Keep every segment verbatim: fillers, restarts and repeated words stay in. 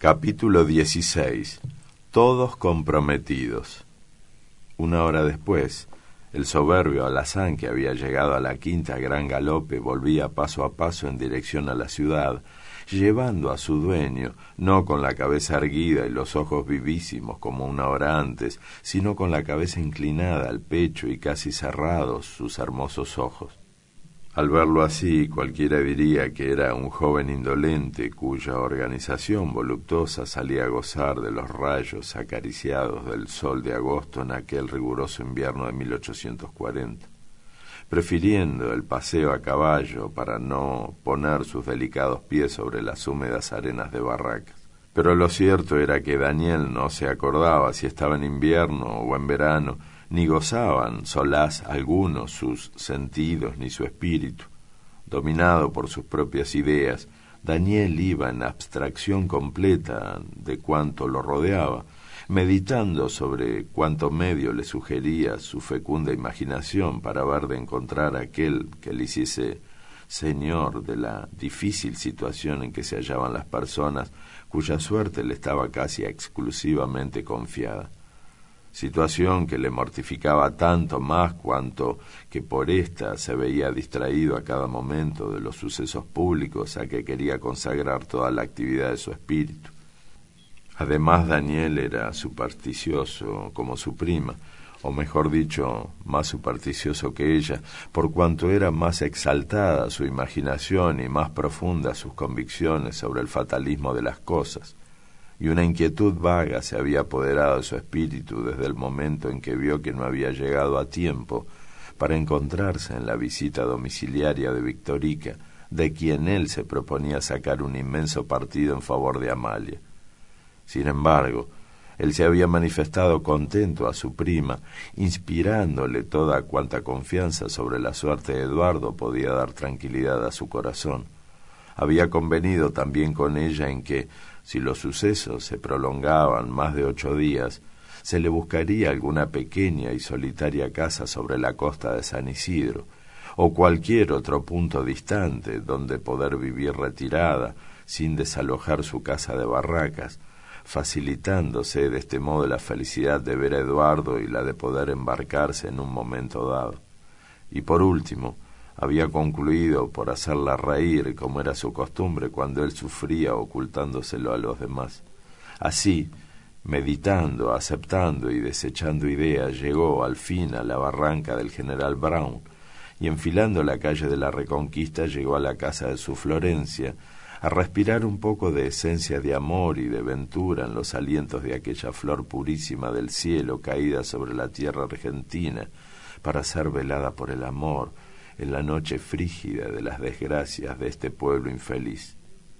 Capítulo dieciséis. Todos comprometidos. Una hora después, el soberbio alazán, que había llegado a la quinta a gran galope, volvía paso a paso en dirección a la ciudad, llevando a su dueño, no con la cabeza erguida y los ojos vivísimos como una hora antes, sino con la cabeza inclinada al pecho y casi cerrados sus hermosos ojos. Al verlo así, cualquiera diría que era un joven indolente cuya organización voluptuosa salía a gozar de los rayos acariciados del sol de agosto en aquel riguroso invierno de mil ochocientos cuarenta, prefiriendo el paseo a caballo para no poner sus delicados pies sobre las húmedas arenas de Barracas. Pero lo cierto era que Daniel no se acordaba si estaba en invierno o en verano, ni gozaban solaz alguno sus sentidos ni su espíritu. Dominado por sus propias ideas, Daniel iba en abstracción completa de cuanto lo rodeaba, meditando sobre cuánto medio le sugería su fecunda imaginación para ver de encontrar aquel que le hiciese señor de la difícil situación en que se hallaban las personas cuya suerte le estaba casi exclusivamente confiada. Situación que le mortificaba tanto más cuanto que por ésta se veía distraído a cada momento de los sucesos públicos a que quería consagrar toda la actividad de su espíritu. Además, Daniel era supersticioso como su prima, o mejor dicho, más supersticioso que ella, por cuanto era más exaltada su imaginación y más profundas sus convicciones sobre el fatalismo de las cosas. Y una inquietud vaga se había apoderado de su espíritu desde el momento en que vio que no había llegado a tiempo para encontrarse en la visita domiciliaria de Victorica, de quien él se proponía sacar un inmenso partido en favor de Amalia. Sin embargo, él se había manifestado contento a su prima, inspirándole toda cuanta confianza sobre la suerte de Eduardo podía dar tranquilidad a su corazón. Había convenido también con ella en que, si los sucesos se prolongaban más de ocho días, se le buscaría alguna pequeña y solitaria casa sobre la costa de San Isidro, o cualquier otro punto distante donde poder vivir retirada, sin desalojar su casa de Barracas, facilitándose de este modo la felicidad de ver a Eduardo y la de poder embarcarse en un momento dado. Y por último, había concluido por hacerla reír, como era su costumbre cuando él sufría ocultándoselo a los demás. Así, meditando, aceptando y desechando ideas, llegó al fin a la barranca del general Brown, y enfilando la calle de la Reconquista llegó a la casa de su Florencia, a respirar un poco de esencia de amor y de ventura en los alientos de aquella flor purísima del cielo caída sobre la tierra argentina, para ser velada por el amor, en la noche frígida de las desgracias de este pueblo infeliz.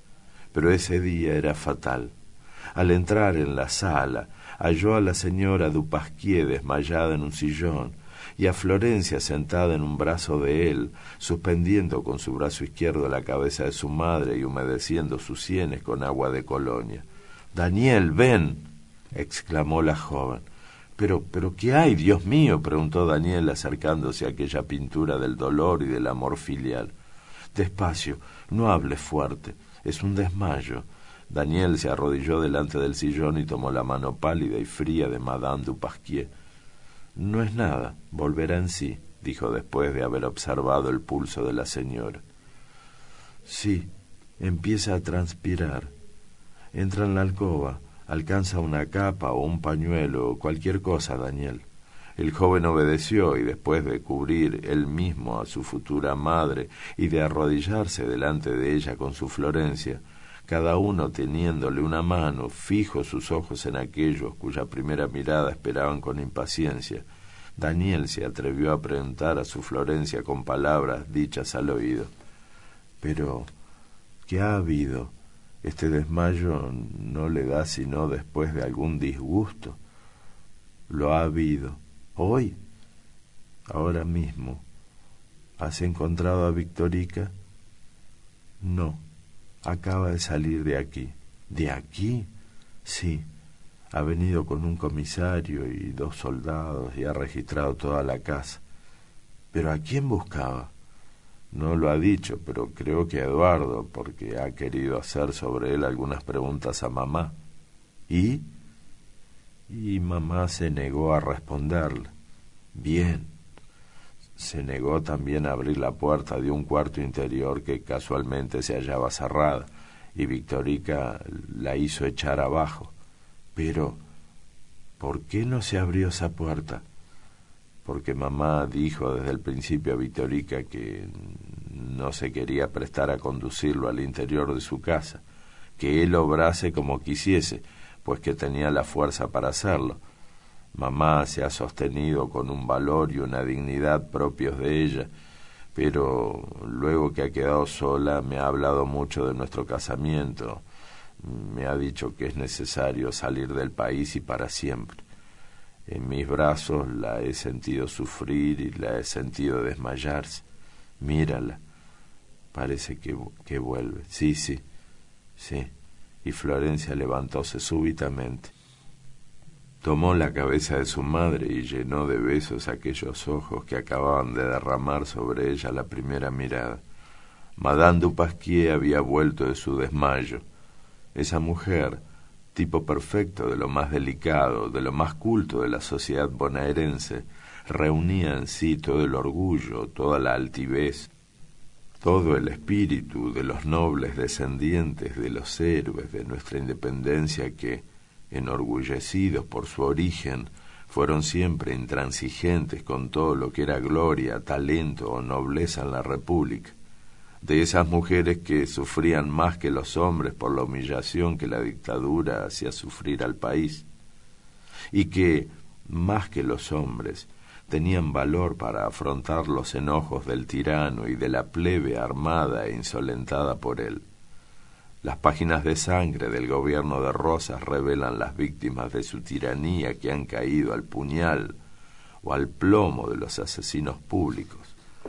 Pero ese día era fatal. Al entrar en la sala, halló a la señora Dupasquier desmayada en un sillón, y a Florencia sentada en un brazo de él, suspendiendo con su brazo izquierdo la cabeza de su madre y humedeciendo sus sienes con agua de colonia. «Daniel, ven», exclamó la joven. «Pero, pero, ¿qué hay, Dios mío?», preguntó Daniel acercándose a aquella pintura del dolor y del amor filial. «Despacio, no hables fuerte, es un desmayo». Daniel se arrodilló delante del sillón y tomó la mano pálida y fría de Madame Dupasquier. «No es nada, volverá en sí», dijo después de haber observado el pulso de la señora. «Sí, empieza a transpirar. Entra en la alcoba. Alcanza una capa o un pañuelo o cualquier cosa, Daniel». El joven obedeció y después de cubrir él mismo a su futura madre y de arrodillarse delante de ella con su Florencia, cada uno teniéndole una mano, fijos sus ojos en aquellos cuya primera mirada esperaban con impaciencia, Daniel se atrevió a preguntar a su Florencia con palabras dichas al oído: «Pero, ¿qué ha habido? Este desmayo no le da sino después de algún disgusto». «Lo ha habido. ¿Hoy?» «Ahora mismo». «¿Has encontrado a Victorica?» «No. Acaba de salir de aquí». «¿De aquí?» «Sí. Ha venido con un comisario y dos soldados y ha registrado toda la casa». «¿Pero a quién buscaba?» No lo ha dicho, pero creo que Eduardo, porque ha querido hacer sobre él algunas preguntas a mamá. ¿Y? Y mamá se negó a responderle. Bien. Se negó también a abrir la puerta de un cuarto interior que casualmente se hallaba cerrada, y Victorica la hizo echar abajo. Pero, ¿por qué no se abrió esa puerta? Porque mamá dijo desde el principio a Victorica que no se quería prestar a conducirlo al interior de su casa, que él obrase como quisiese, pues que tenía la fuerza para hacerlo. Mamá se ha sostenido con un valor y una dignidad propios de ella, pero luego que ha quedado sola me ha hablado mucho de nuestro casamiento. Me ha dicho que es necesario salir del país y para siempre. En mis brazos la he sentido sufrir y la he sentido desmayarse. Mírala, parece que, que vuelve. Sí, sí, sí. Y Florencia levantóse súbitamente. Tomó la cabeza de su madre y llenó de besos aquellos ojos que acababan de derramar sobre ella la primera mirada. Madame du Pasquier había vuelto de su desmayo. Esa mujer, tipo perfecto de lo más delicado, de lo más culto de la sociedad bonaerense, reunía en sí todo el orgullo, toda la altivez, todo el espíritu de los nobles descendientes de los héroes de nuestra independencia que, enorgullecidos por su origen, fueron siempre intransigentes con todo lo que era gloria, talento o nobleza en la República. De esas mujeres que sufrían más que los hombres por la humillación que la dictadura hacía sufrir al país, y que, más que los hombres, tenían valor para afrontar los enojos del tirano y de la plebe armada e insolentada por él. Las páginas de sangre del gobierno de Rosas revelan las víctimas de su tiranía que han caído al puñal o al plomo de los asesinos públicos.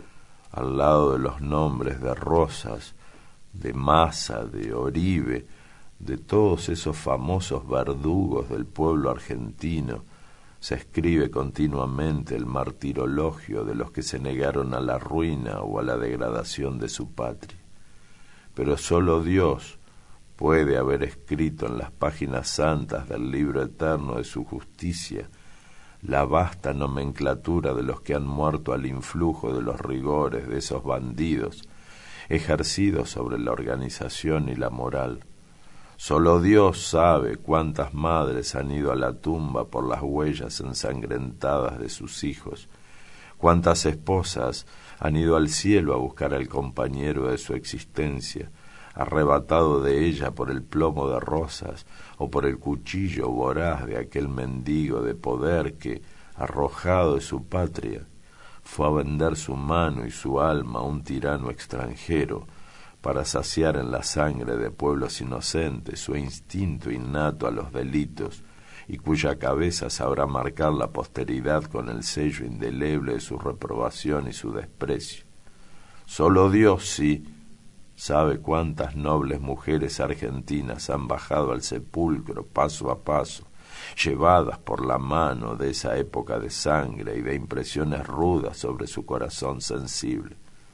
Al lado de los nombres de Rosas, de Massa, de Oribe, de todos esos famosos verdugos del pueblo argentino, se escribe continuamente el martirologio de los que se negaron a la ruina o a la degradación de su patria. Pero sólo Dios puede haber escrito en las páginas santas del libro eterno de su justicia la vasta nomenclatura de los que han muerto al influjo de los rigores de esos bandidos ejercidos sobre la organización y la moral. Solo Dios sabe cuántas madres han ido a la tumba por las huellas ensangrentadas de sus hijos, cuántas esposas han ido al cielo a buscar al compañero de su existencia, arrebatado de ella por el plomo de Rosas o por el cuchillo voraz de aquel mendigo de poder que, arrojado de su patria, fue a vender su mano y su alma a un tirano extranjero para saciar en la sangre de pueblos inocentes su instinto innato a los delitos y cuya cabeza sabrá marcar la posteridad con el sello indeleble de su reprobación y su desprecio. Solo Dios, sí, sabe cuántas nobles mujeres argentinas han bajado al sepulcro paso a paso, llevadas por la mano de esa época de sangre y de impresiones rudas sobre su corazón sensible.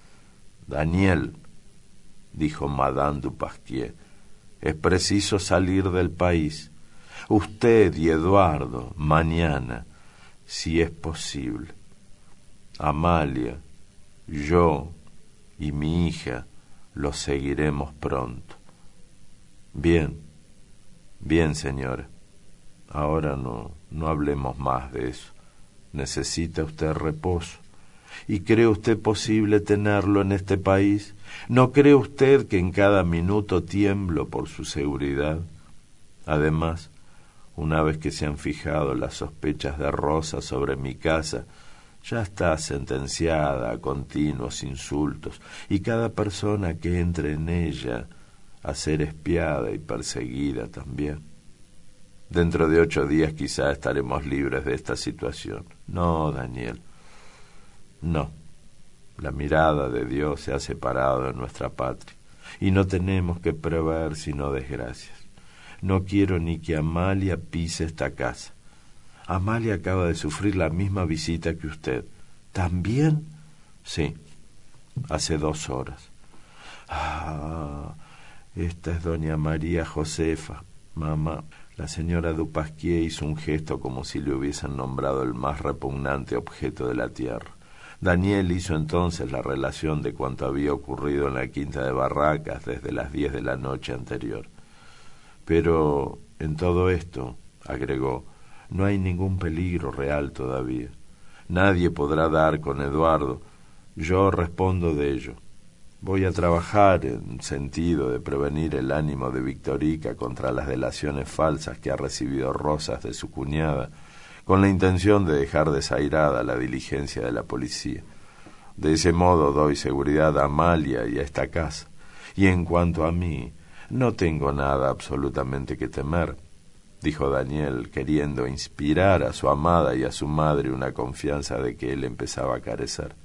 Daniel, dijo Madame du Pasquier, es preciso salir del país. Usted y Eduardo, mañana, si es posible. Amalia, yo y mi hija lo seguiremos pronto. Bien, bien, señora. Ahora no, no hablemos más de eso. Necesita usted reposo. ¿Y cree usted posible tenerlo en este país? ¿No cree usted que en cada minuto tiemblo por su seguridad? Además, una vez que se han fijado las sospechas de Rosa sobre mi casa, ya está sentenciada a continuos insultos, y cada persona que entre en ella a ser espiada y perseguida también. Dentro de ocho días quizá estaremos libres de esta situación. No, Daniel, no. La mirada de Dios se ha separado de nuestra patria, y no tenemos que prever sino desgracias. No quiero ni que Amalia pise esta casa. Amalia acaba de sufrir la misma visita que usted. ¿También? Sí, Hace dos horas. Ah, esta es doña María Josefa, mamá. La señora Dupasquier hizo un gesto como si le hubiesen nombrado el más repugnante objeto de la tierra. Daniel hizo entonces la relación de cuanto había ocurrido en la quinta de Barracas desde las diez de la noche anterior. Pero en todo esto, agregó, no hay ningún peligro real todavía. Nadie podrá dar con Eduardo. Yo respondo de ello. Voy a trabajar en sentido de prevenir el ánimo de Victorica contra las delaciones falsas que ha recibido Rosas de su cuñada, con la intención de dejar desairada la diligencia de la policía. De ese modo doy seguridad a Amalia y a esta casa. Y en cuanto a mí, no tengo nada absolutamente que temer, dijo Daniel, queriendo inspirar a su amada y a su madre una confianza de que él empezaba a carecer.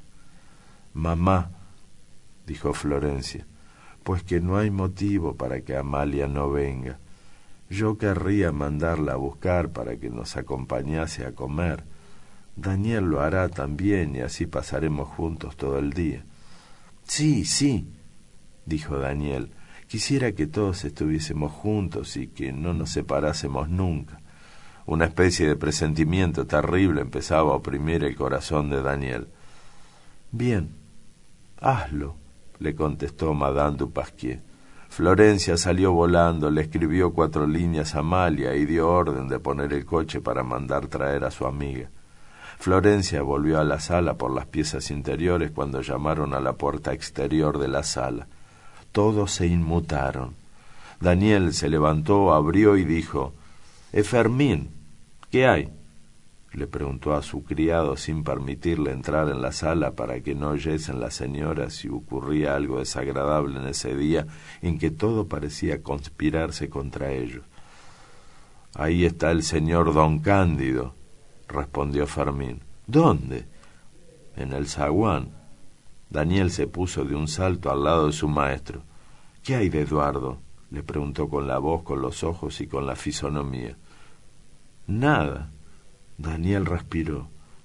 Mamá, dijo Florencia, pues que no hay motivo para que Amalia no venga. Yo querría mandarla a buscar para que nos acompañase a comer. Daniel lo hará también y así pasaremos juntos todo el día. Sí, sí, dijo Daniel, quisiera que todos estuviésemos juntos y que no nos separásemos nunca. Una especie de presentimiento terrible empezaba a oprimir el corazón de Daniel. Bien, hazlo, le contestó Madame Dupasquier. Florencia salió volando, le escribió cuatro líneas a Amalia y dio orden de poner el coche para mandar traer a su amiga. Florencia volvió a la sala por las piezas interiores cuando llamaron a la puerta exterior de la sala. Todos se inmutaron. Daniel se levantó, abrió y dijo, «Eh, Fermín, ¿qué hay?», le preguntó a su criado sin permitirle entrar en la sala para que no oyesen las señoras si ocurría algo desagradable en ese día en que todo parecía conspirarse contra ellos. «Ahí está el señor don Cándido», respondió Fermín. «¿Dónde?» «En el zaguán». Daniel se puso de un salto al lado de su maestro. «¿Qué hay de Eduardo?», le preguntó con la voz, con los ojos y con la fisonomía. «Nada». Daniel respiró.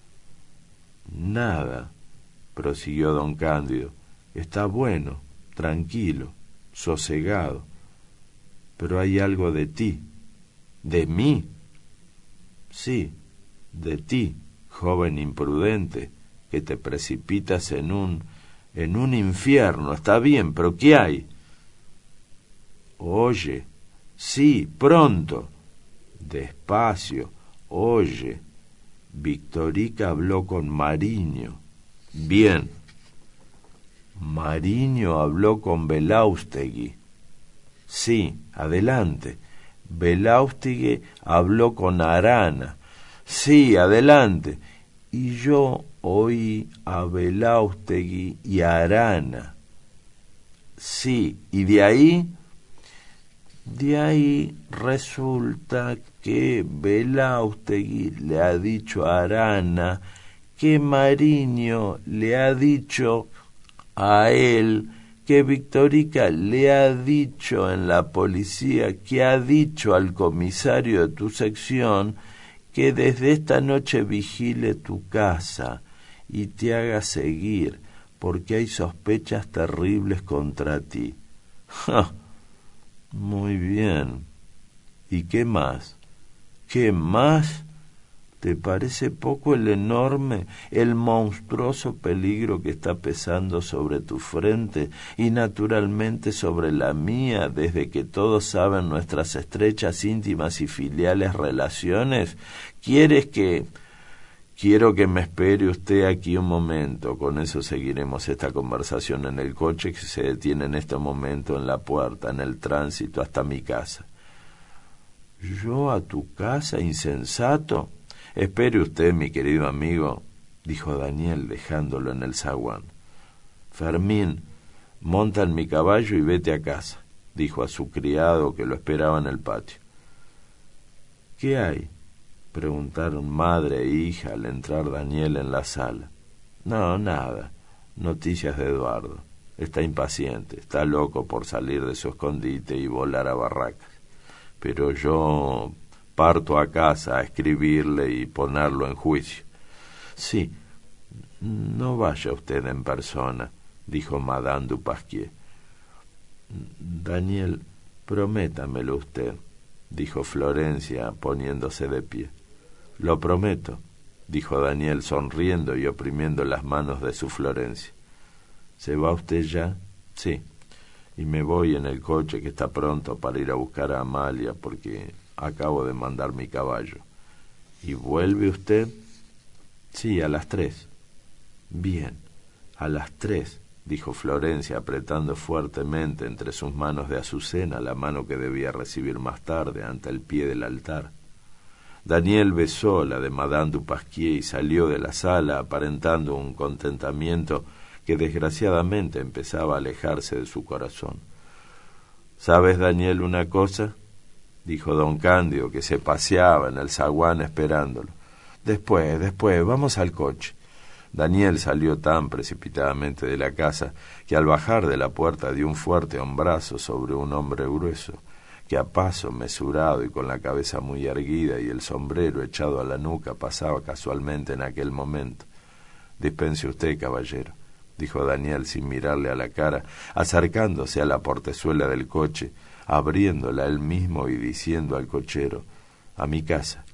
«Nada», prosiguió don Cándido. «Está bueno, tranquilo, sosegado. Pero hay algo de ti». «¿De mí?» «Sí, de ti, joven imprudente, que te precipitas en un... en un infierno. Está bien, pero ¿qué hay?» «Oye, sí, pronto». «Despacio, oye. Victorica habló con Mariño». «Bien». «Mariño habló con Belaustegui». «Sí, adelante». «Belaustegui habló con Arana». «Sí, adelante». «Y yo oí a Belaustegui y a Arana». «Sí, ¿y de ahí?» «De ahí resulta que Belaustegui le ha dicho a Arana que Mariño le ha dicho a él que Victorica le ha dicho en la policía que ha dicho al comisario de tu sección que desde esta noche vigile tu casa y te haga seguir porque hay sospechas terribles contra ti». ¡Ja! Muy bien. ¿Y qué más? ¿Qué más? ¿Te parece poco el enorme, el monstruoso peligro que está pesando sobre tu frente y naturalmente sobre la mía desde que todos saben nuestras estrechas, íntimas y filiales relaciones? ¿Quieres que... Quiero que me espere usted aquí un momento. Con eso seguiremos esta conversación en el coche que se detiene en este momento en la puerta, en el tránsito hasta mi casa. ¿Yo a tu casa, insensato? Espere usted, mi querido amigo, dijo Daniel dejándolo en el zaguán. Fermín, monta en mi caballo y vete a casa, dijo a su criado que lo esperaba en el patio. ¿Qué hay?, preguntaron madre e hija al entrar Daniel en la sala. No, nada. Noticias de Eduardo. Está impaciente, está loco por salir de su escondite y volar a Barracas. Pero yo parto a casa a escribirle y ponerlo en juicio. Sí, no vaya usted en persona. dijo Madame du Pasquier. Daniel, prométamelo usted, dijo Florencia, poniéndose de pie. Lo prometo, dijo Daniel, sonriendo y oprimiendo las manos de su Florencia. ¿Se va usted ya? Sí, y me voy en el coche que está pronto para ir a buscar a Amalia porque acabo de mandar mi caballo. ¿Y vuelve usted? Sí, a las tres. Bien, a las tres, dijo Florencia, apretando fuertemente entre sus manos de azucena la mano que debía recibir más tarde ante el pie del altar. Daniel besó la de Madame du Pasquier y salió de la sala aparentando un contentamiento que desgraciadamente empezaba a alejarse de su corazón. ¿Sabes, Daniel, una cosa?, dijo don Cándido, que se paseaba en el zaguán esperándolo. Después, después, vamos al coche. Daniel salió tan precipitadamente de la casa que al bajar de la puerta dio un fuerte hombrazo sobre un hombre grueso, que a paso mesurado y con la cabeza muy erguida y el sombrero echado a la nuca pasaba casualmente en aquel momento. Dispense usted, caballero, dijo Daniel sin mirarle a la cara, acercándose a la portezuela del coche, abriéndola él mismo y diciendo al cochero: a mi casa.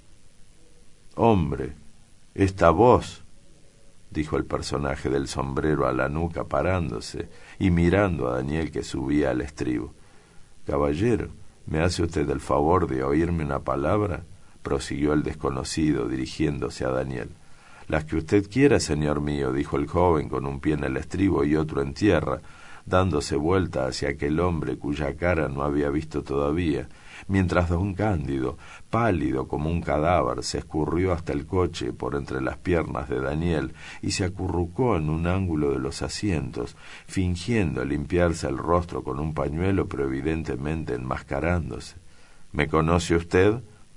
Hombre, esta voz, dijo el personaje del sombrero a la nuca parándose y mirando a Daniel que subía al estribo. Caballero, ¿me hace usted el favor de oírme una palabra?, prosiguió el desconocido dirigiéndose a Daniel. Las que usted quiera, señor mío, dijo el joven con un pie en el estribo y otro en tierra, dándose vuelta hacia aquel hombre cuya cara no había visto todavía, mientras don Cándido, pálido como un cadáver, se escurrió hasta el coche por entre las piernas de Daniel y se acurrucó en un ángulo de los asientos, fingiendo limpiarse el rostro con un pañuelo, pero evidentemente enmascarándose. ¿Me conoce usted?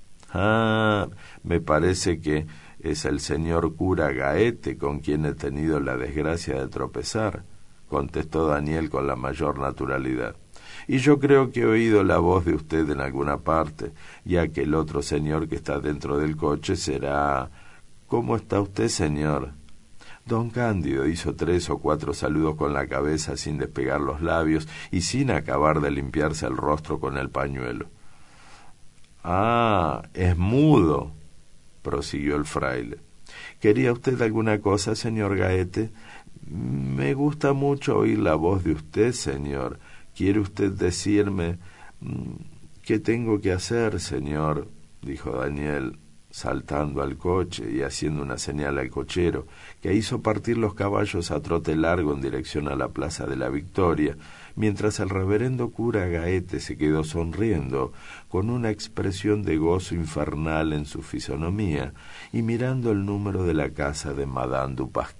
Ah, me parece que es el señor cura Gaete, con quien he tenido la desgracia de tropezar, contestó Daniel con la mayor naturalidad. Y yo creo que he oído la voz de usted en alguna parte, ya que el otro señor que está dentro del coche será... ¿Cómo está usted, señor? Don Cándido hizo tres o cuatro saludos con la cabeza sin despegar los labios y sin acabar de limpiarse el rostro con el pañuelo. Ah, es mudo, prosiguió el fraile. ¿Quería usted alguna cosa, señor Gaete? Me gusta mucho oír la voz de usted, señor. ¿Quiere usted decirme qué tengo que hacer, señor?, dijo Daniel, saltando al coche y haciendo una señal al cochero, que hizo partir los caballos a trote largo en dirección a la Plaza de la Victoria, mientras el reverendo cura Gaete se quedó sonriendo, con una expresión de gozo infernal en su fisonomía, y mirando el número de la casa de Madame du Pasquier.